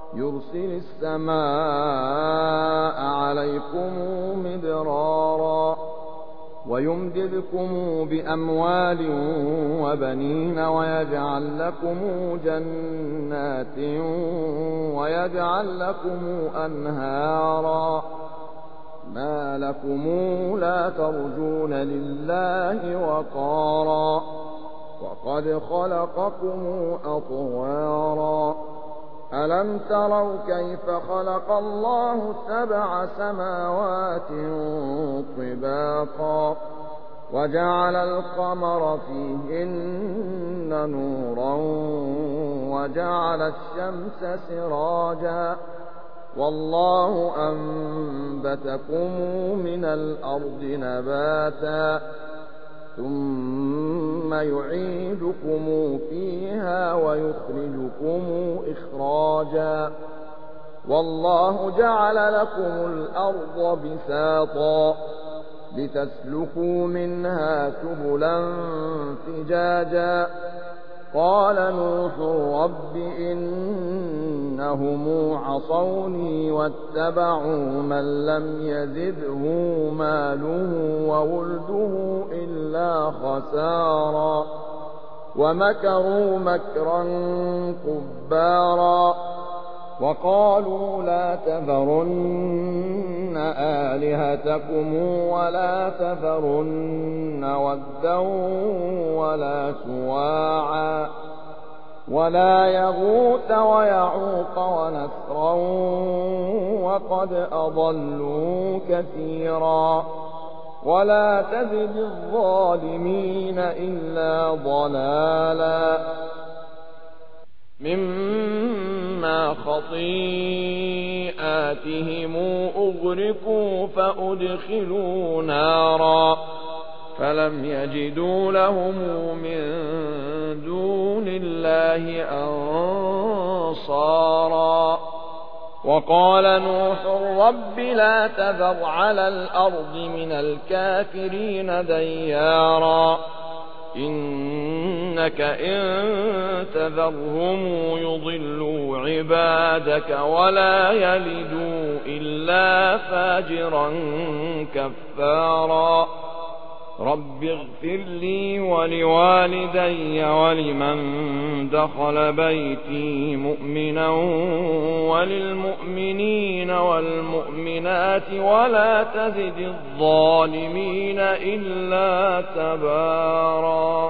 يرسل السماء عليكم مدرارا ويمددكم بأموال وبنين ويجعل لكم جنات ويجعل لكم أنهارا ما لكم لا ترجون لله وقارا وقد خلقكم أطوارا ألم تروا كيف خلق الله 7 سماوات طباقا وجعل القمر فيهن نورا وجعل الشمس سراجا والله أنبتكم من الأرض نباتا ثم يعيدكم فيها ويخرجكم إخراجا والله جعل لكم الأرض بساطا لتسلكوا منها سبلا فجاجا قال نوح رب إنهم عصوني واتبعوا من لم يزده ماله وولده إلا خسارا ومكروا مكرا كبارا وقالوا لا تذرن آلهتكم ولا تذرن ودا ولا سواعا ولا يغوث ويعوق ونسرا وقد أضلوا كثيرا ولا تزد الظالمين إلا ضلالا مما خطيئاتهم أغرقوا فأدخلوا نارا فلم يجدوا لهم من دون الله أنصارا وقال نوح رب لا تذر على الأرض من الكافرين ديارا إنك إن تذرهم يضلوا عبادك ولا يلدوا إلا فاجرا كفارا رب اغفر لي ولوالدي ولمن دخل بيتي مؤمنا وللمؤمنين والمؤمنات ولا تزد الظالمين إلا تبارا.